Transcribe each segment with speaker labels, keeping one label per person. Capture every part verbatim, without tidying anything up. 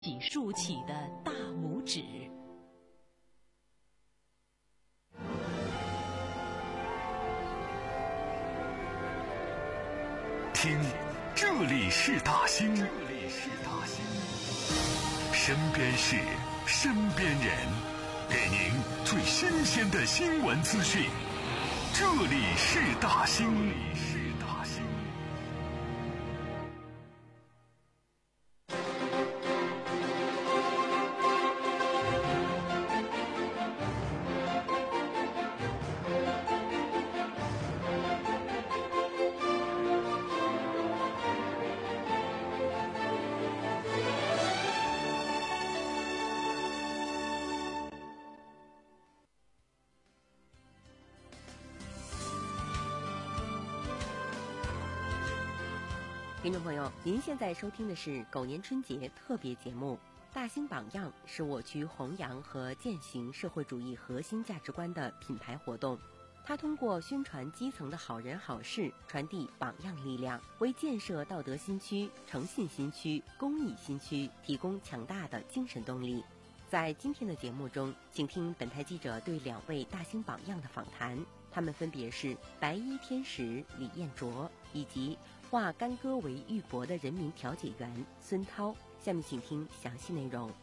Speaker 1: 起竖起的大拇指。
Speaker 2: 听，这里是大兴，这里是大兴，身边事，身边人，给您最新鲜的新闻资讯。这里是大兴，这里是大兴。
Speaker 3: 听众朋友，您现在收听的是狗年春节特别节目《大兴榜样》，是我区弘扬和践行社会主义核心价值观的品牌活动。它通过宣传基层的好人好事，传递榜样力量，为建设道德新区、诚信新区、公益新区提供强大的精神动力。在今天的节目中，请听本台记者对两位大兴榜样的访谈，他们分别是白衣天使李彦卓以及化干戈为玉帛的人民调解员孙涛。下面请听详细内容。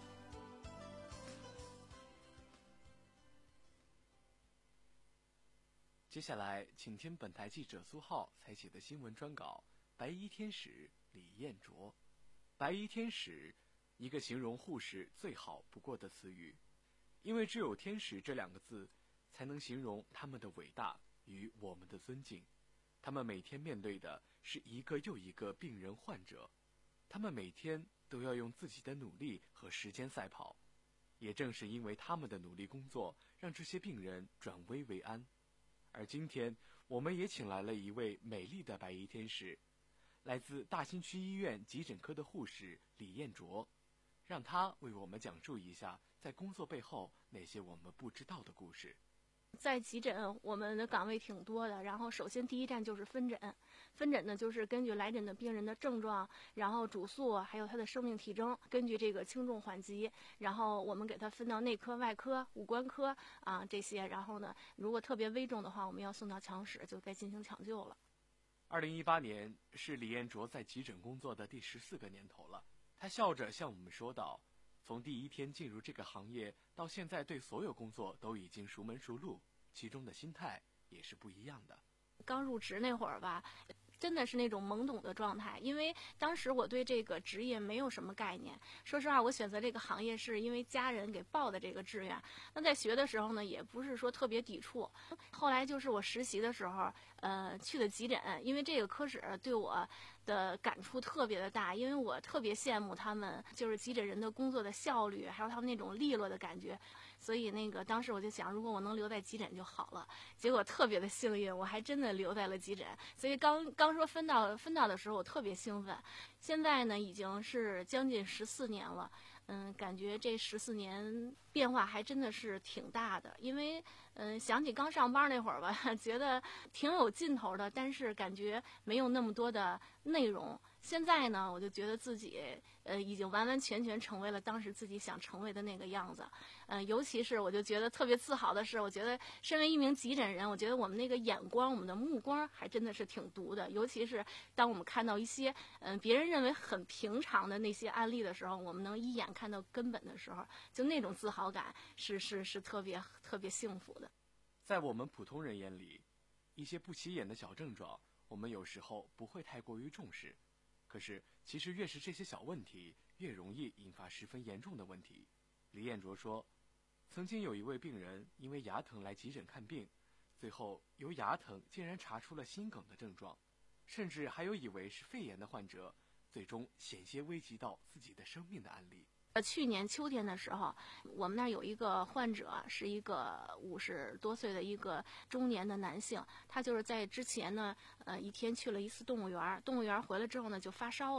Speaker 4: 接下来请听本台记者苏浩采写的新闻专稿《白衣天使李彦卓》。白衣天使，一个形容护士最好不过的词语，因为只有天使这两个字才能形容他们的伟大与我们的尊敬。他们每天面对的是一个又一个病人患者，他们每天都要用自己的努力和时间赛跑，也正是因为他们的努力工作，让这些病人转危为安。而今天我们也请来了一位美丽的白衣天使，来自大兴区医院急诊科的护士李彦卓，让他为我们讲述一下在工作背后那些我们不知道的故事。
Speaker 5: 在急诊，我们的岗位挺多的。然后，首先第一站就是分诊。分诊呢，就是根据来诊的病人的症状，然后主诉，还有他的生命体征，根据这个轻重缓急，然后我们给他分到内科、外科、五官科啊这些。然后呢，如果特别危重的话，我们要送到强室，就该进行抢救了。
Speaker 4: 二零一八年是李彦卓在急诊工作的第十四个年头了。他笑着向我们说道，从第一天进入这个行业到现在，对所有工作都已经熟门熟路，其中的心态也是不一样的。
Speaker 5: 刚入职那会儿吧，真的是那种懵懂的状态，因为当时我对这个职业没有什么概念。说实话，我选择这个行业是因为家人给报的这个志愿。那在学的时候呢，也不是说特别抵触。后来就是我实习的时候，呃，去的急诊，因为这个科室对我的感触特别的大，因为我特别羡慕他们就是急诊人的工作的效率，还有他们那种利落的感觉。所以那个当时我就想，如果我能留在急诊就好了。结果特别的幸运，我还真的留在了急诊。所以刚刚说分到分到的时候，我特别兴奋。现在呢，已经是将近十四年了。嗯，感觉这十四年变化还真的是挺大的。因为嗯，想起刚上班那会儿吧，觉得挺有劲头的，但是感觉没有那么多的内容。现在呢，我就觉得自己呃已经完完全全成为了当时自己想成为的那个样子。嗯、呃，尤其是我就觉得特别自豪的是，我觉得身为一名急诊人，我觉得我们那个眼光，我们的目光还真的是挺毒的。尤其是当我们看到一些嗯、呃、别人认为很平常的那些案例的时候，我们能一眼看到根本的时候，就那种自豪感是是是特别特别幸福的。
Speaker 4: 在我们普通人眼里，一些不起眼的小症状，我们有时候不会太过于重视。可是，其实越是这些小问题，越容易引发十分严重的问题。李彦卓说，曾经有一位病人因为牙疼来急诊看病，最后由牙疼竟然查出了心梗的症状，甚至还有以为是肺炎的患者，最终险些危及到自己的生命的案例。
Speaker 5: 去年秋天的时候，我们那儿有一个患者，是一个五十多岁的一个中年的男性。他就是在之前呢，呃，一天去了一次动物园，动物园回来之后呢，就发烧了。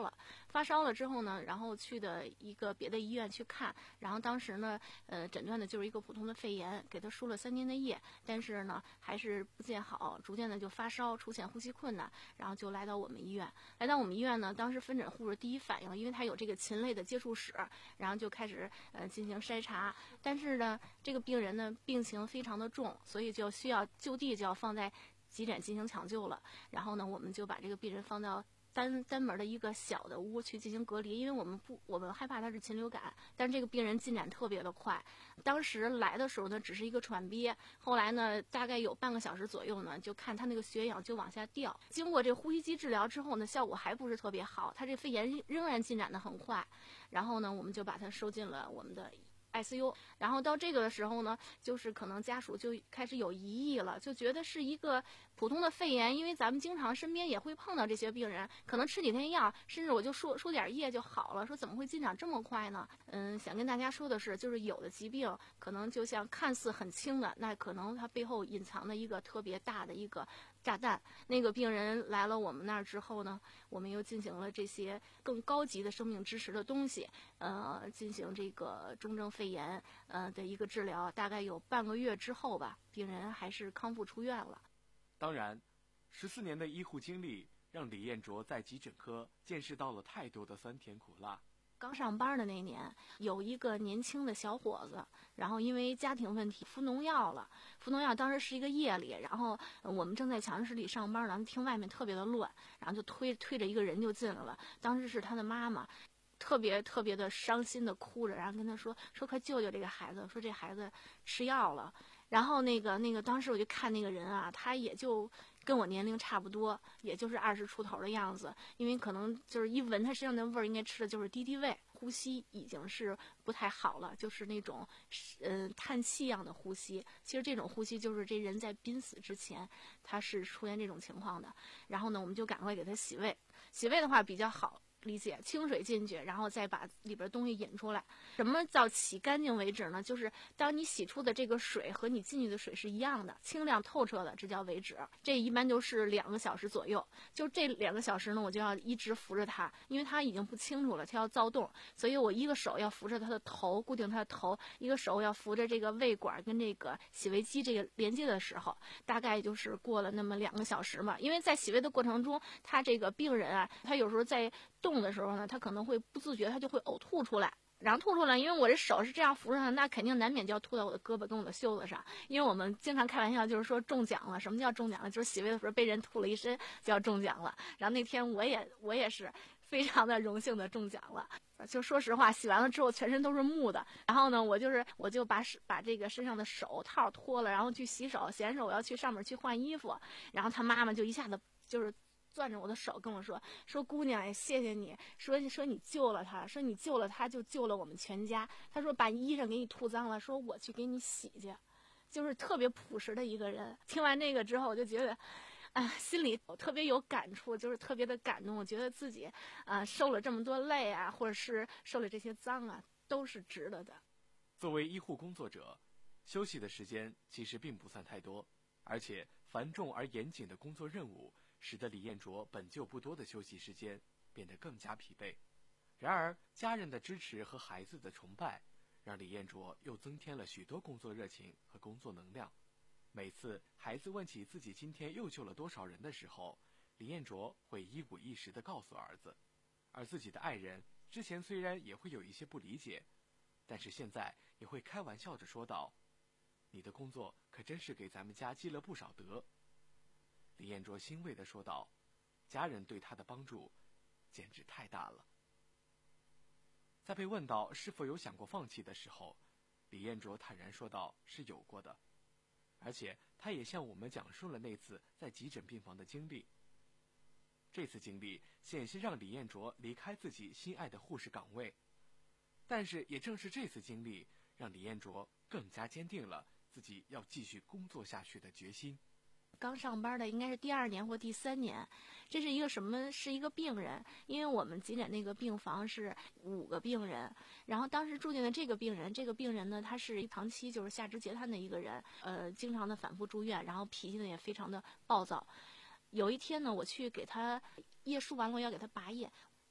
Speaker 5: 发烧了之后呢，然后去的一个别的医院去看，然后当时呢，呃，诊断的就是一个普通的肺炎，给他输了三天的液，但是呢，还是不见好，逐渐的就发烧，出现呼吸困难，然后就来到我们医院。来到我们医院呢，当时分诊护士第一反应，因为他有这个禽类的接触史，然后就开始呃进行筛查，但是呢，这个病人呢病情非常的重，所以就需要就地就要放在急诊进行抢救了。然后呢，我们就把这个病人放到单单门的一个小的屋去进行隔离，因为我们不，我们害怕他是禽流感。但是这个病人进展特别的快，当时来的时候呢，只是一个喘憋，后来呢，大概有半个小时左右呢，就看他那个血氧就往下掉。经过这呼吸机治疗之后呢，效果还不是特别好，他这肺炎仍然进展的很快。然后呢，我们就把他收进了我们的I C U， 然后到这个的时候呢，就是可能家属就开始有疑义了，就觉得是一个普通的肺炎，因为咱们经常身边也会碰到这些病人，可能吃几天药，甚至我就输输点液就好了，说怎么会进展这么快呢？嗯，想跟大家说的是，就是有的疾病可能就像看似很轻的，那可能它背后隐藏的一个特别大的一个炸弹。那个病人来了我们那儿之后呢，我们又进行了这些更高级的生命支持的东西，呃，进行这个重症肺炎呃的一个治疗，大概有半个月之后吧，病人还是康复出院了。
Speaker 4: 当然，十四年的医护经历让李彦卓在急诊科见识到了太多的酸甜苦辣。
Speaker 5: 刚上班的那年，有一个年轻的小伙子，然后因为家庭问题服农药了。服农药当时是一个夜里，然后我们正在抢救室里上班呢，听外面特别的乱，然后就推推着一个人就进来了。当时是他的妈妈，特别特别的伤心的哭着，然后跟他说说快救救这个孩子，说这孩子吃药了。然后那个那个当时我就看那个人啊，他也就跟我年龄差不多，也就是二十出头的样子，因为可能就是一闻他身上的味儿，应该吃的就是敌敌畏，呼吸已经是不太好了，就是那种嗯、呃、叹气一样的呼吸。其实这种呼吸就是这人在濒死之前他是出现这种情况的。然后呢，我们就赶快给他洗胃，洗胃的话比较好理解，清水进去，然后再把里边东西引出来。什么叫洗干净为止呢？就是当你洗出的这个水和你进去的水是一样的，清亮透彻的，这叫为止。这一般都是两个小时左右。就这两个小时呢，我就要一直扶着他，因为他已经不清楚了，他要躁动，所以我一个手要扶着他的头，固定他的头，一个手要扶着这个胃管跟这个洗胃机这个连接的时候，大概就是过了那么两个小时嘛。因为在洗胃的过程中，他这个病人啊，他有时候在动的时候呢，他可能会不自觉，他就会呕吐出来。然后吐出来，因为我这手是这样扶着他，那肯定难免就要吐到我的胳膊跟我的袖子上。因为我们经常开玩笑，就是说中奖了。什么叫中奖了？就是洗胃的时候被人吐了一身，就要中奖了。然后那天我也我也是非常的荣幸的中奖了。就说实话，洗完了之后全身都是木的。然后呢，我就是我就把把这个身上的手套脱了，然后去洗手。洗完手我要去上面去换衣服，然后他妈妈就一下子就是攥着我的手跟我说说姑娘，哎，谢谢你，说说你救了他，说你救了他就救了我们全家。他说把衣裳给你吐脏了，说我去给你洗去，就是特别朴实的一个人。听完这个之后，我就觉得，啊、呃，心里特别有感触，就是特别的感动。我觉得自己啊、呃、受了这么多累啊，或者是受了这些脏啊，都是值得的。
Speaker 4: 作为医护工作者，休息的时间其实并不算太多，而且繁重而严谨的工作任务使得李彦卓本就不多的休息时间变得更加疲惫。然而，家人的支持和孩子的崇拜，让李彦卓又增添了许多工作热情和工作能量。每次孩子问起自己今天又救了多少人的时候，李彦卓会一五一十地告诉儿子。而自己的爱人之前虽然也会有一些不理解，但是现在也会开玩笑着说道：“你的工作可真是给咱们家积了不少德。”李彦卓欣慰地说道：“家人对他的帮助简直太大了。”在被问到是否有想过放弃的时候，李彦卓坦然说道：“是有过的。”而且他也向我们讲述了那次在急诊病房的经历。这次经历险些让李彦卓离开自己心爱的护士岗位，但是也正是这次经历，让李彦卓更加坚定了自己要继续工作下去的决心。
Speaker 5: 刚上班的应该是第二年或第三年，这是一个什么？是一个病人，因为我们急诊那个病房是五个病人，然后当时住进的这个病人，这个病人呢，他是长期就是下肢截瘫的一个人，呃，经常的反复住院，然后脾气呢也非常的暴躁。有一天呢，我去给他叶输完了，要给他拔叶。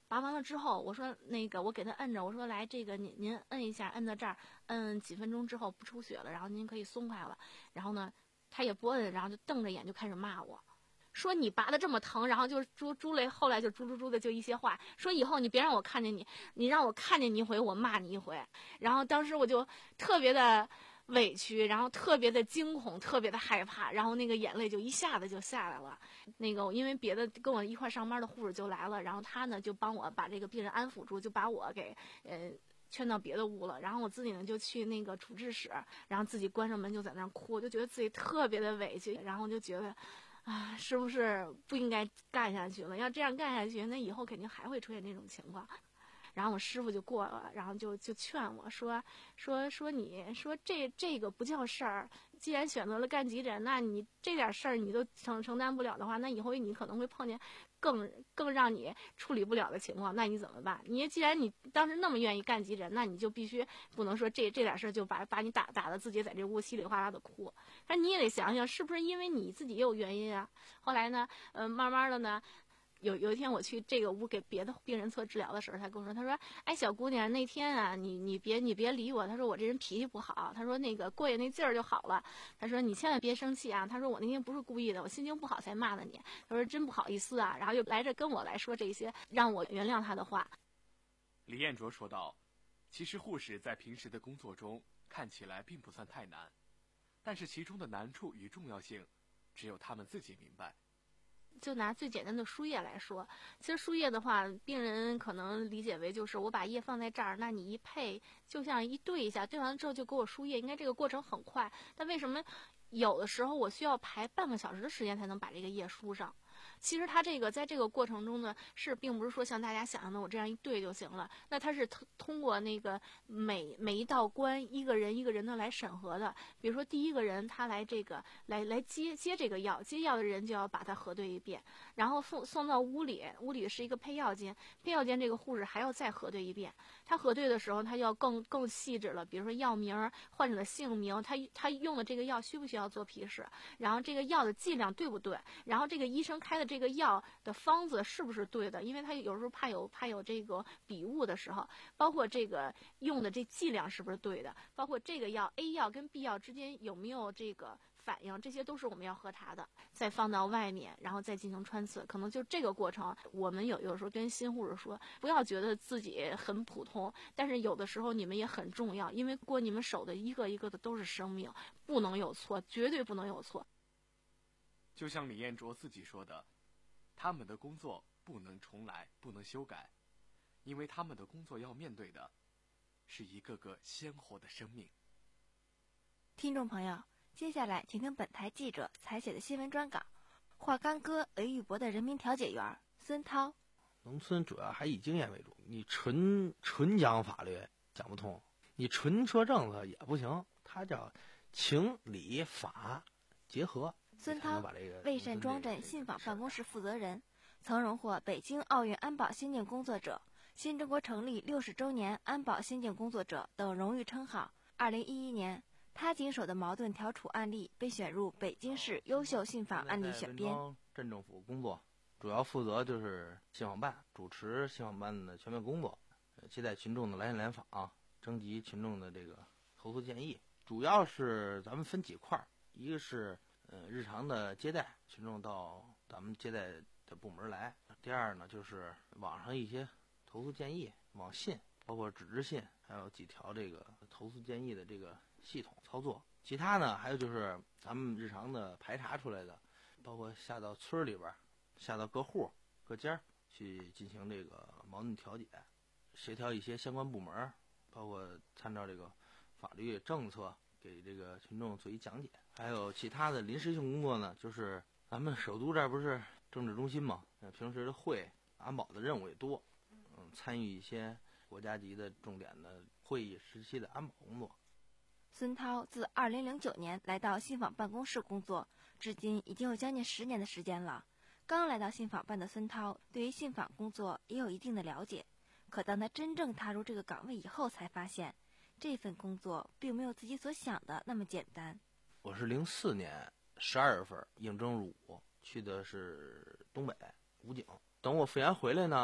Speaker 5: 拔完了之后，我说那个我给他摁着，我说来这个您您摁一下，摁到这儿，摁几分钟之后不出血了，然后您可以松开了。然后呢，他也不摁，然后就瞪着眼就开始骂我，说你拔的这么疼，然后就猪猪类，后来就猪猪猪的就一些话，说以后你别让我看见你，你让我看见你一回，我骂你一回。然后当时我就特别的委屈，然后特别的惊恐，特别的害怕，然后那个眼泪就一下子就下来了。那个因为别的跟我一块上班的护士就来了，然后他呢就帮我把这个病人安抚住，就把我给呃劝到别的屋了。然后我自己呢就去那个处置室，然后自己关上门就在那儿哭，我就觉得自己特别的委屈，然后就觉得啊，是不是不应该干下去了？要这样干下去，那以后肯定还会出现这种情况。然后我师傅就过了，然后就就劝我说说说你说这这个不叫事儿，既然选择了干急诊，那你这点事儿你都承承担不了的话，那以后你可能会碰见更更让你处理不了的情况，那你怎么办？你既然你当时那么愿意干急诊，那你就必须不能说这这点事儿就把把你打打的自己在这屋稀里哗啦的哭。那你也得想想，是不是因为你自己也有原因啊？后来呢，呃，慢慢的呢。有有一天我去这个屋给别的病人做治疗的时候，他跟我说，他说，哎，小姑娘，那天啊，你你别你别理我，他说我这人脾气不好，他说那个过瘾那劲儿就好了，他说你千万别生气啊，他说我那天不是故意的，我心情不好才骂的你，他说真不好意思啊，然后又来这跟我来说这些让我原谅他的话。
Speaker 4: 李彦卓说道，其实护士在平时的工作中看起来并不算太难，但是其中的难处与重要性只有他们自己明白。
Speaker 5: 就拿最简单的输液来说，其实输液的话，病人可能理解为就是我把液放在这儿，那你一配就像一对一下，对完了之后就给我输液，应该这个过程很快。但为什么有的时候我需要排半个小时的时间才能把这个液输上？其实它这个在这个过程中呢，是并不是说像大家想象的我这样一对就行了，那它是通过那个每每一道关一个人一个人的来审核的。比如说第一个人他来这个来来接接这个药，接药的人就要把它核对一遍，然后送送到屋里，屋里是一个配药间，配药间这个护士还要再核对一遍。他核对的时候他要更更细致了，比如说药名、患者的姓名，他他用的这个药需不需要做批示，然后这个药的剂量对不对，然后这个医生开的这个药的方子是不是对的，因为他有时候怕有怕有这个笔误的时候，包括这个用的这剂量是不是对的，包括这个药 A 药跟 B 药之间有没有这个反应，这些都是我们要核查的，再放到外面，然后再进行穿刺。可能就这个过程，我们有有时候跟新护士说，不要觉得自己很普通，但是有的时候你们也很重要，因为过你们手的一个一个的都是生命，不能有错，绝对不能有错。
Speaker 4: 就像李彦卓自己说的，他们的工作不能重来，不能修改，因为他们的工作要面对的是一个个鲜活的生命。
Speaker 6: 听众朋友，接下来请听本台记者采写的新闻专稿，华干哥雷玉博的人民调解员孙涛。
Speaker 7: 农村主要还以经验为主，你纯纯讲法律讲不通，你纯说政策也不行，它叫情理法结合。
Speaker 6: 孙涛，魏善庄镇信访办公室负责人，曾荣获北京奥运安保先进工作者、新中国成立六十周年安保先进工作者等荣誉称号。二零一一年，他经手的矛盾调处案例被选入北京市优秀信访案例选编。
Speaker 7: 镇政府工作主要负责就是信访办，主持信访办的全面工作，接待群众的来信来访，征集群众的这个投诉建议。主要是咱们分几块，一个是呃，日常的接待群众到咱们接待的部门来。第二呢，就是网上一些投诉建议，网信，包括纸质信，还有几条这个投诉建议的这个系统操作。其他呢，还有就是咱们日常的排查出来的，包括下到村里边，下到各户各家去进行这个矛盾调解，协调一些相关部门，包括参照这个法律政策给这个群众做一讲解。还有其他的临时性工作呢，就是咱们首都这儿不是政治中心嘛，平时的会安保的任务也多，嗯，参与一些国家级的重点的会议时期的安保工作。
Speaker 6: 孙涛自二零零九年来到信访办公室工作，至今已经有将近十年的时间了。刚来到信访办的孙涛对于信访工作也有一定的了解，可当他真正踏入这个岗位以后，才发现这份工作并没有自己所想的那么简单。
Speaker 7: 我是零四年十二月份应征入伍，去的是东北武警。等我复员回来呢，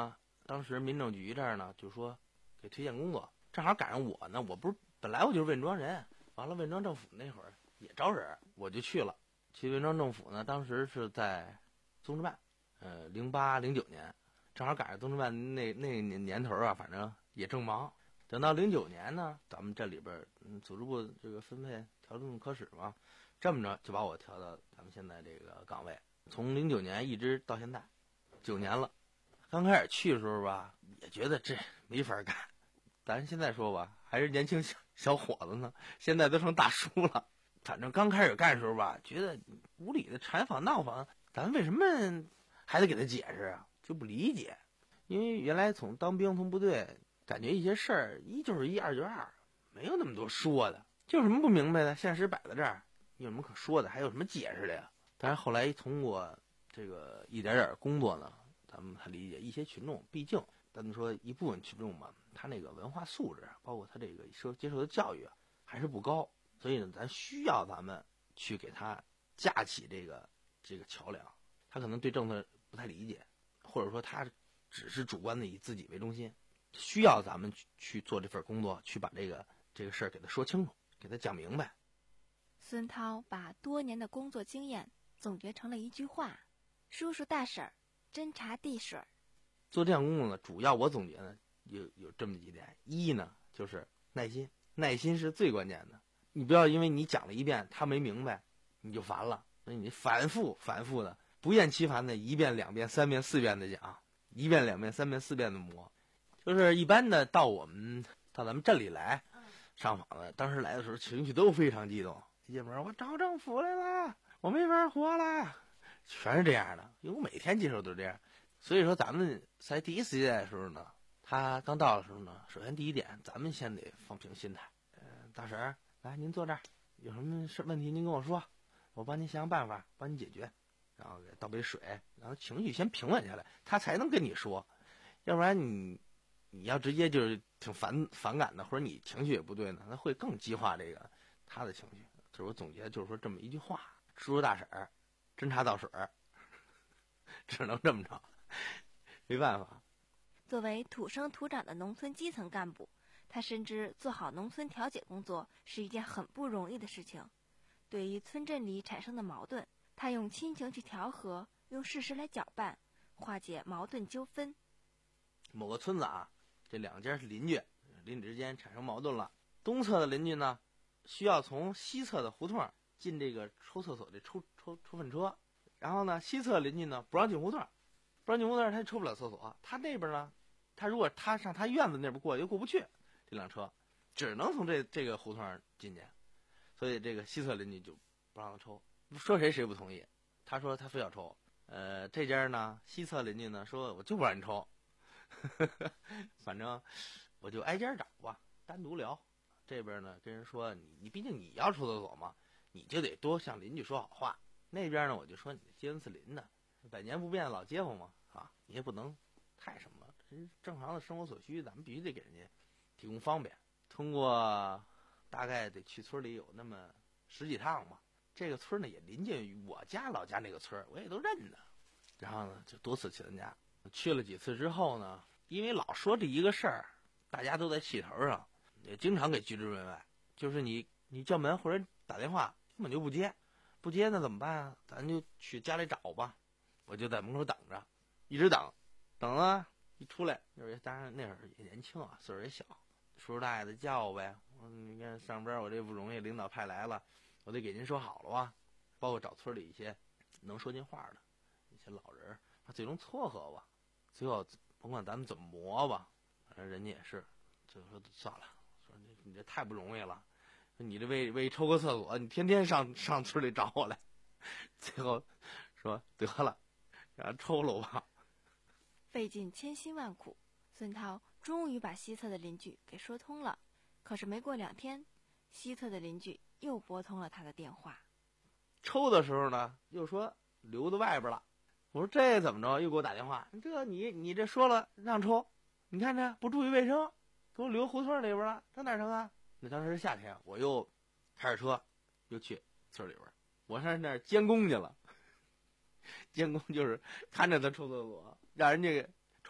Speaker 7: 当时民政局这儿呢就说给推荐工作，正好赶上我呢，我不是本来我就是汶庄人，完了汶庄政府那会儿也招人，我就去了。去汶庄政府呢，当时是在综治办，呃，零八零九年，正好赶上综治办那那年年头啊，反正也正忙。等到零九年呢，咱们这里边嗯组织部这个分配调动科室嘛，这么着就把我调到咱们现在这个岗位，从零九年一直到现在，九年了。刚开始去的时候吧，也觉得这没法干，咱现在说吧，还是年轻小小伙子呢，现在都成大叔了。反正刚开始干的时候吧，觉得无理的缠访闹访，咱为什么还得给他解释啊？就不理解。因为原来从当兵从部队，感觉一些事儿一就是一，二就是二，没有那么多说的。就有什么不明白的，现实摆在这儿，有什么可说的，还有什么解释的呀？但是后来通过这个一点点工作呢，咱们才理解一些群众，毕竟咱们说一部分群众嘛，他那个文化素质，包括他这个受接受的教育啊，还是不高。所以呢，咱需要咱们去给他架起这个这个桥梁。他可能对政策不太理解，或者说他只是主观的以自己为中心，需要咱们去去做这份工作，去把这个这个事儿给他说清楚，给他讲明白。
Speaker 6: 孙涛把多年的工作经验总结成了一句话：叔叔大婶儿，斟茶递水。
Speaker 7: 做这项工作呢，主要我总结呢有有这么几点：一呢就是耐心，耐心是最关键的。你不要因为你讲了一遍他没明白你就烦了，所以你反复反复的不厌其烦的一遍两遍三遍四遍的讲，一遍两遍三遍四遍的磨。就是一般的到我们到咱们镇里来上访的，当时来的时候情绪都非常激动，一进门我找政府来了，我没法活了，全是这样的。因为我每天接受都是这样。所以说咱们在第一次接待的时候呢，他刚到的时候呢，首先第一点咱们先得放平心态。呃大婶儿来，您坐这儿，有什么事问题您跟我说，我帮您想想办法，帮您解决。然后给倒杯水，然后情绪先平稳下来，他才能跟你说。要不然你你要直接就是挺反反感的，或者你情绪也不对呢，那会更激化这个他的情绪。这是我总结，就是说这么一句话：叔叔大婶儿，斟茶倒水，只能这么着，没办法。
Speaker 6: 作为土生土长的农村基层干部，他深知做好农村调解工作是一件很不容易的事情。对于村镇里产生的矛盾，他用亲情去调和，用事实来搅拌，化解矛盾纠纷。
Speaker 7: 某个村子啊，这两家是邻居，邻居之间产生矛盾了。东侧的邻居呢，需要从西侧的胡同进这个抽厕所的抽抽抽粪车，然后呢，西侧邻居呢不让进胡同，不让进胡同，他抽不了厕所。他那边呢，他如果他上他院子那边过又过不去，这辆车只能从这这个胡同进去，所以这个西侧邻居就不让他抽，说谁谁不同意。他说他非要抽，呃，这家呢西侧邻居呢说我就不让你抽。反正我就挨家找吧，单独聊。这边呢跟人说你你毕竟你要抽厕所嘛，你就得多向邻居说好话。那边呢我就说你街坊四邻的，百年不变的老街坊嘛，啊，你也不能太什么了，正常的生活所需咱们必须得给人家提供方便。通过大概得去村里有那么十几趟吧，这个村呢也临近于我家老家那个村，我也都认得。然后呢就多次去他家，去了几次之后呢，因为老说这一个事儿，大家都在气头上，也经常给拒之门外。就是你你叫门或者打电话根本就不接，不接那怎么办啊？咱就去家里找吧。我就在门口等着，一直等，等啊一出来，就是当然那会儿也年轻啊，岁数也小，叔叔大爷的叫呗。我你看上边我这不容易，领导派来了，我得给您说好了啊。包括找村里一些能说进话的一些老人，他最终撮合吧。最后甭管咱们怎么磨吧，反正人家也是，就说算了，说你你这太不容易了，你这为为抽个厕所，你天天上上村里找我来，最后说得了，让他抽了吧。
Speaker 6: 费尽千辛万苦，孙涛终于把西侧的邻居给说通了。可是没过两天，西侧的邻居又拨通了他的电话。
Speaker 7: 抽的时候呢，又说留在外边了。我说这怎么着？又给我打电话，这你你这说了让抽，你看这不注意卫生，给我留胡同里边了，这哪成啊？那当时是夏天，我又开着车又去村里边，我上那儿监工去了。监工就是看着他抽厕所，让人家抽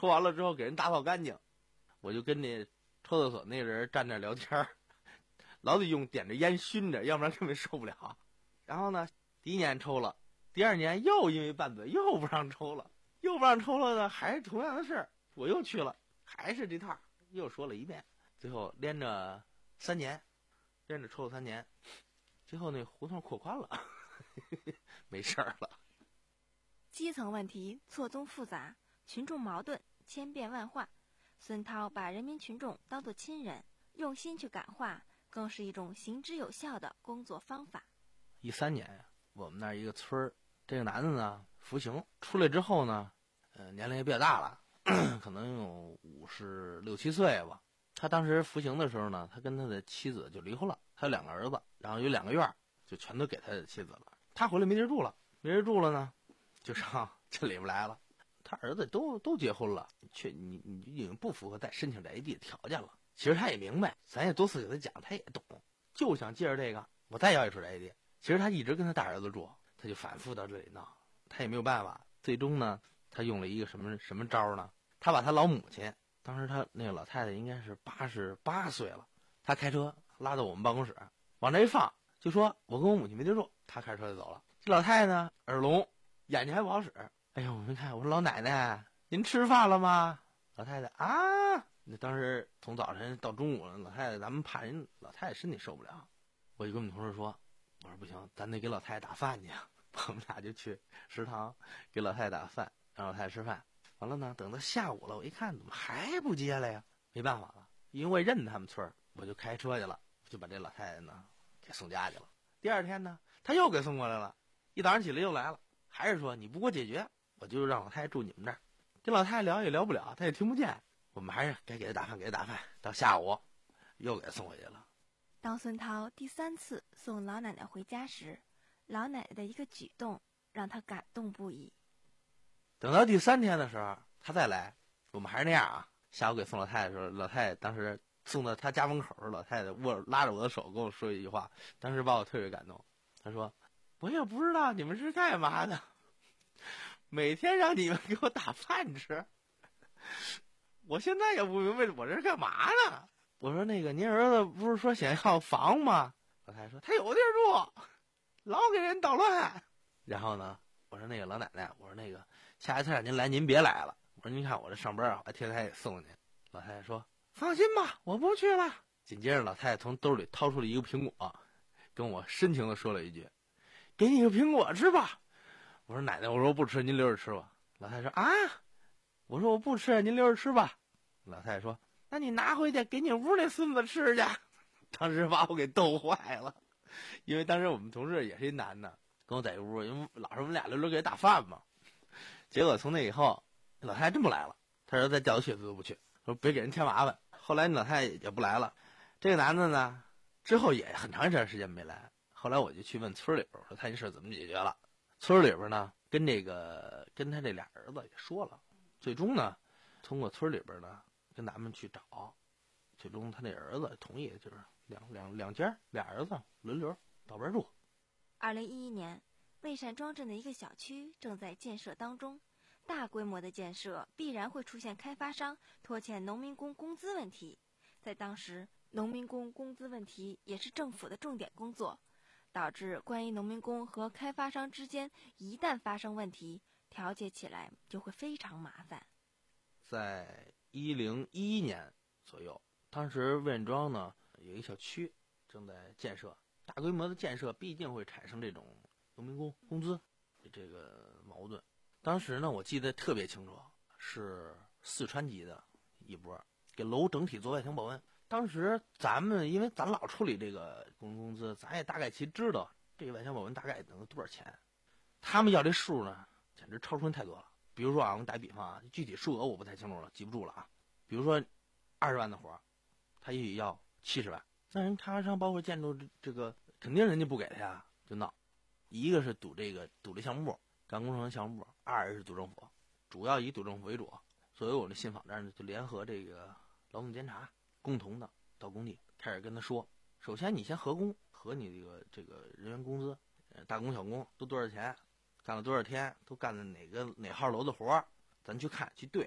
Speaker 7: 抽完了之后给人打扫干净，我就跟那抽厕所那个人站那聊天，老得用点着烟熏着，要不然根本受不了。然后呢，第一年抽了，第二年又因为拌嘴又不让抽了，又不让抽了呢，还是同样的事儿，我又去了，还是这套，又说了一遍，最后连着三年，连着抽了三年，最后那胡同扩宽了，没事儿了。
Speaker 6: 基层问题错综复杂，群众矛盾千变万化，孙涛把人民群众当作亲人，用心去感化，更是一种行之有效的工作方法。
Speaker 7: 一三年呀，我们那儿一个村儿，这个男的呢服刑出来之后呢，呃，年龄也比较大了，可能有五十六七岁吧。他当时服刑的时候呢，他跟他的妻子就离婚了，他有两个儿子，然后有两个院儿，就全都给他的妻子了。他回来没地儿住了，没地儿住了呢，就上镇里边来了。他儿子都都结婚了，却你你已经不符合再申请宅地的条件了。其实他也明白，咱也多次给他讲，他也懂，就想借着这个，我再要一处宅地。其实他一直跟他大儿子住，他就反复到这里闹，他也没有办法。最终呢，他用了一个什么什么招呢？他把他老母亲，当时他那个老太太应该是八十八岁了，他开车拉到我们办公室，往这一放，就说我跟我母亲没地住，他开着车就走了。这老太太呢，耳聋，眼睛还不好使。哎呦，我没看，我说老奶奶，您吃饭了吗？老太太啊，那当时从早晨到中午了，老太太咱们怕人老太太身体受不了，我就跟我们同事说，我说不行，咱得给老太太打饭去。我们俩就去食堂给老太太打饭，让老太太吃饭。完了呢，等到下午了，我一看怎么还不接来呀？没办法了，因为我认他们村，我就开车去了，就把这老太太呢给送家去了。第二天呢，他又给送过来了，一早上起来又来了，还是说你不给我解决，我就让老太太住你们这儿。跟老太太聊也聊不了，她也听不见，我们还是该给她打饭给她打饭。到下午又给她送回去了。
Speaker 6: 当孙涛第三次送老奶奶回家时，老奶奶的一个举动让他感动不已。
Speaker 7: 等到第三天的时候，他再来，我们还是那样啊。下午给送老太太的时候，老太太当时送到他家门口，老太太握拉着我的手跟我说一句话，当时把我特别感动。她说：“我也不知道你们是干嘛的，每天让你们给我打饭吃，我现在也不明白我这是干嘛呢。”我说：“那个您儿子不是说想要房吗？”老太太说：“他有地儿住，老给人捣乱。”然后呢，我说：“那个老奶奶，我说那个下一次让您来，您别来了。我说您看我这上班啊，我天天也送您。”老太太说：“放心吧，我不去了。”紧接着，老太太从兜里掏出了一个苹果，跟我深情地说了一句：“给你个苹果吃吧。”我说：“奶奶，我说我不吃，您留着吃吧。”老太太说：“啊，我说我不吃，您留着吃吧。”老太太说：“那你拿回去给你屋那孙子吃去。”当时把我给逗坏了，因为当时我们同事也是一男的，跟我在一屋，因为老是我们俩轮流给他打饭嘛。结果从那以后，老太太真不来了，他说再叫我去都不去，说别给人添麻烦。后来老太太也不来了。这个男的呢，之后也很长一段时间没来。后来我就去问村里边，我说他这事怎么解决了？村里边呢，跟这个跟他这俩儿子也说了，最终呢，通过村里边呢跟咱们去找，最终他那儿子同意，就是两两两家俩儿子轮流到边住。
Speaker 6: 二零一一年，蔚山庄镇的一个小区正在建设当中，大规模的建设必然会出现开发商拖欠农民工工资问题。在当时，农民工工资问题也是政府的重点工作，导致关于农民工和开发商之间一旦发生问题，调解起来就会非常麻烦。
Speaker 7: 在一零一一年左右，当时魏院庄呢有一个小区正在建设，大规模的建设必定会产生这种农民工工资这个矛盾。当时呢，我记得特别清楚，是四川籍的一波给楼整体做外墙保温。当时咱们因为咱老处理这个工人工资，咱也大概其知道这个外墙保温大概能多少钱。他们要这数呢，简直超出人太多了。比如说啊，我们打比方啊，具体数额我不太清楚了，记不住了啊。比如说二十万的活，他也要七十万，那人开发商包括建筑这个，肯定人家不给他呀，就闹。一个是赌这个赌这项目部，干工程项目部；二是赌政府，主要以赌政府为主。所以我们信访站就联合这个劳动监察，共同的到工地开始跟他说，首先你先核工，核你这个这个人员工资，呃，大工小工都多少钱，干了多少天，都干的哪个哪号楼的活，咱去看去对，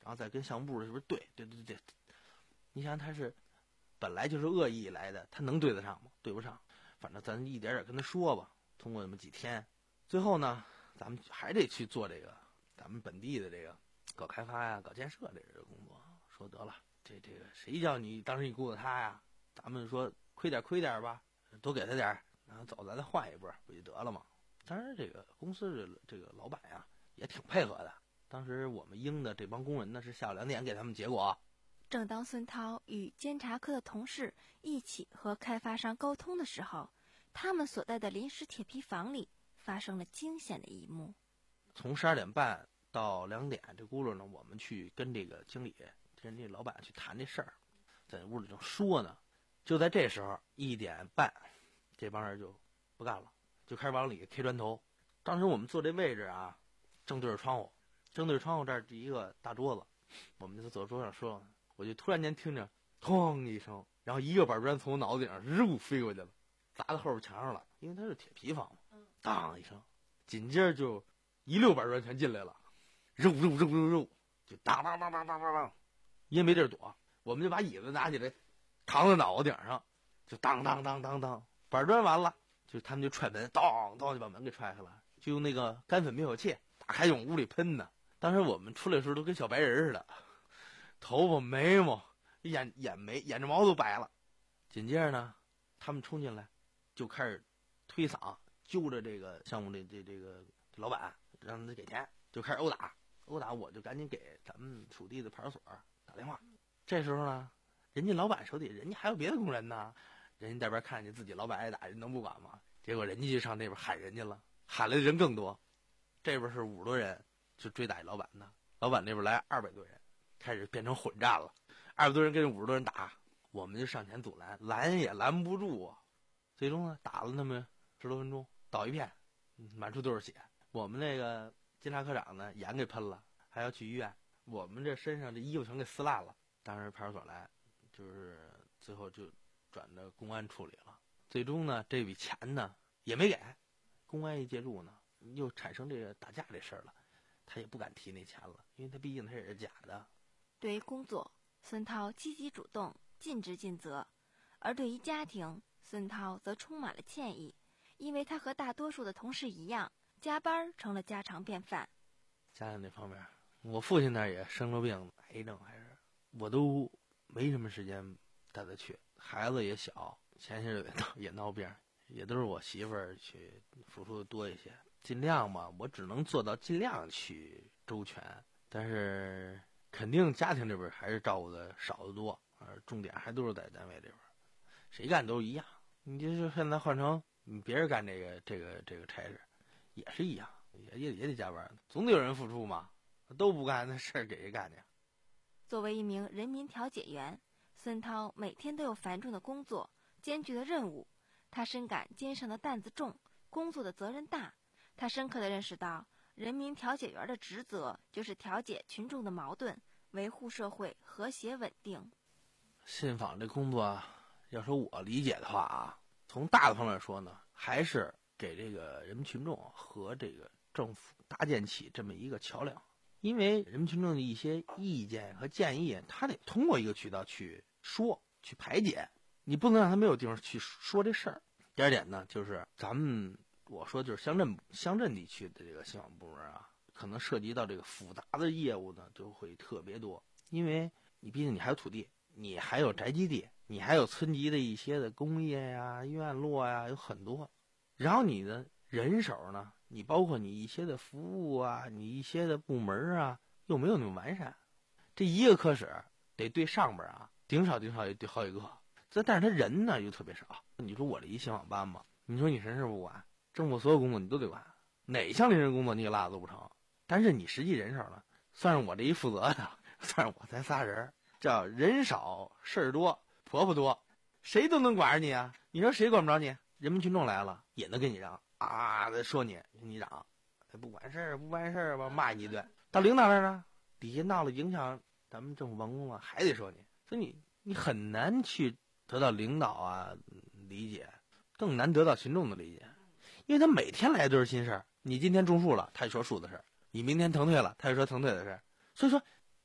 Speaker 7: 然后再跟项目部是不是对对对对，你想他是本来就是恶意来的，他能对得上吗？对不上。反正咱一点点跟他说吧，通过那么几天，最后呢，咱们还得去做这个咱们本地的这个搞开发呀、搞建设这个工作。说得了，这这个谁叫你当时你雇的他呀？咱们说亏点亏点吧，多给他点儿，然后走咱再换一波，不就得了吗？当然，这个公司的这个老板呀也挺配合的。当时我们应的这帮工人呢是下午两点给他们结果。
Speaker 6: 正当孙涛与监察科的同事一起和开发商沟通的时候，他们所在的临时铁皮房里发生了惊险的一幕。
Speaker 7: 从十二点半到两点，这轱辘呢，我们去跟这个经理、跟这老板去谈这事儿，在屋里正说呢。就在这时候，一点半，这帮人就不干了，就开始往里 K 砖头。当时我们坐这位置啊，正对着窗户，正对着窗户这儿是一个大桌子，我们就坐桌上说，我就突然间听着砰一声，然后一个板砖从我脑子顶上日飞过去了，砸到后边墙上了，因为它是铁皮房嘛，当一声，紧接着就一溜板砖全进来了，肉肉肉肉肉，就当当当当当当当，因为没地儿躲，我们就把椅子拿起来扛在脑袋顶上，就当当当当当，板砖完了，就他们就踹门，当当就把门给踹开了，就用那个干粉灭火器打开往屋里喷呢。当时我们出来的时候都跟小白人似的，头发眉毛眼眼眉眼睫毛都白了。紧接着呢，他们冲进来就开始推搡揪着这个项目的这这个老板，让他给钱，就开始殴打殴打。我就赶紧给咱们属地的派出所打电话。这时候呢，人家老板手底人家还有别的工人呢，人家这边看见自己老板挨打，人能不管吗？结果人家就上那边喊人家了，喊来的人更多，这边是五十多人就追打老板呢，老板那边来二百多人，开始变成混战了，二百多人跟五十多人打，我们就上前阻拦，拦也拦不住啊。最终呢，打了那么十多分钟，倒一片，满处都是血。我们那个监察科长呢，眼给喷了，还要去医院。我们这身上这衣服全给撕烂了。当时派出所来，就是最后就转到公安处理了。最终呢，这笔钱呢也没给，公安一介入呢，又产生这个打架这事儿了，他也不敢提那钱了，因为他毕竟他也是假的。
Speaker 6: 对于工作，孙涛积极主动，尽职尽责；而对于家庭，孙涛则充满了歉意，因为他和大多数的同事一样，加班成了家常便饭。
Speaker 7: 家庭这方面，我父亲那儿也生了病，癌症还是，我都没什么时间带他去，孩子也小，前些日子也闹病，也都是我媳妇儿去付出的多一些，尽量嘛，我只能做到尽量去周全，但是肯定家庭这边还是照顾的少得多，而重点还都是在单位这边，谁干都一样。你就是现在换成你别人干这个这个这个差事，也是一样，也也也得加班，总得有人付出嘛，都不干那事儿给谁干去？
Speaker 6: 作为一名人民调解员，孙涛每天都有繁重的工作、艰巨的任务，他深感肩上的担子重，工作的责任大。他深刻地认识到，人民调解员的职责就是调解群众的矛盾，维护社会和谐稳定。
Speaker 7: 信访这工作啊，要说我理解的话啊，从大的方面说呢，还是给这个人民群众和这个政府搭建起这么一个桥梁。因为人民群众的一些意见和建议，他得通过一个渠道去说、去排解，你不能让他没有地方去说这事儿。第二点呢，就是咱们我说就是乡镇乡镇地区的这个信访部门啊，可能涉及到这个复杂的业务呢，就会特别多。因为你毕竟你还有土地，你还有宅基地，你还有村级的一些的工业呀、院落呀，有很多。然后你的人手呢，你包括你一些的服务啊，你一些的部门啊，又没有那么完善。这一个科室得对上边啊，顶少顶少也对好几个。这但是他人呢又特别少。你说我这一信访班嘛，你说你什么事不管，政府所有工作你都得管，哪项临时工作你也落都不成。但是你实际人手呢，算是我这一负责的，算是我才仨人，叫人少事儿多，婆婆多，谁都能管着你啊。你说谁管不着你？人民群众来了也能跟你嚷啊，说你你嚷，他不管事儿不办事儿吧，骂你一顿。到领导那儿呢，底下闹了影响咱们政府办公了，还得说你，所以你你很难去得到领导啊理解，更难得到群众的理解，因为他每天来都是新事儿。你今天种树了，他就说树的事儿；你明天腾退了，他就说腾退的事儿。所以说，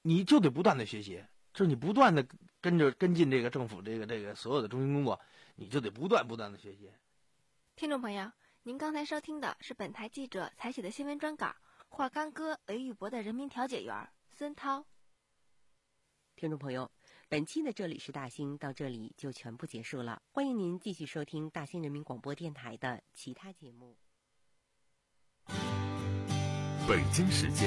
Speaker 7: 你就得不断的学习，就是你不断的跟着跟进这个政府这个这个所有的中心工作，你就得不断不断的学习。
Speaker 6: 听众朋友，您刚才收听的是本台记者采写的新闻专稿，华冈歌为玉博的人民调解员孙涛。
Speaker 3: 听众朋友，本期的这里是大兴到这里就全部结束了，欢迎您继续收听大兴人民广播电台的其他节目。
Speaker 2: 北京时间